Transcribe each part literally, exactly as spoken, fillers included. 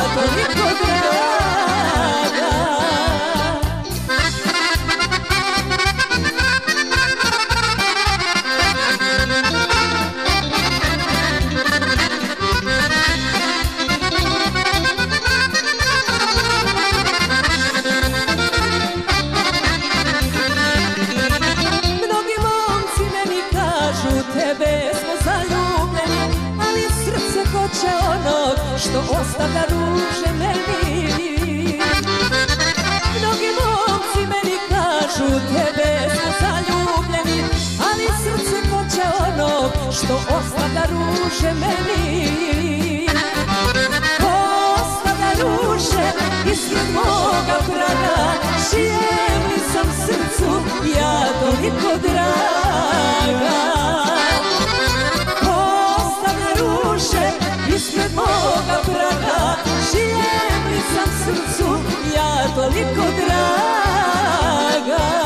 toliko draga. Mnogi momci meni kažu tebe smo zaljubljeni, ali srce hoće onog što ostavlja ruže meni. Mnogi momci meni kažu tebe smo zaljubljeni, ali srce hoće onog što ostavlja ruže meni. Ostavlja ruže ispred moga praga, čijem li sam srcu ja toliko draga. Ostavlja ruže ispred moga praga, čijem li sam srcu ja toliko draga.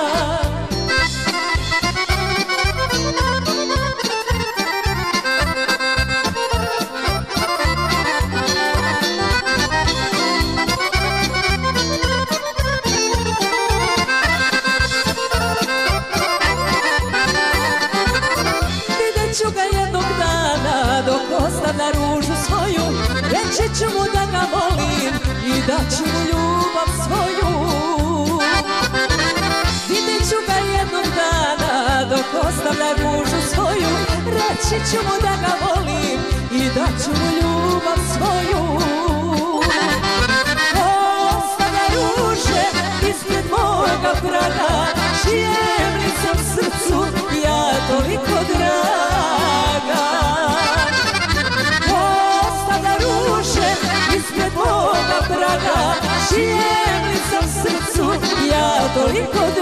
Ću ga jednog dana dok ostavlja ružu svoju, reći ću mu da ga volim i da ću mu ljubav svoju. Vidjet ću ga jednog dana dok ostavlja ružu svoju, reći ću mu da ga volim i da ću mu ljubav svoju. Ostavlja ruže ispred moga praga, čijem li sam srcu ja toliko draga. Ostavlja ruže ispred moga praga, čijem li sam srcu ja toliko draga.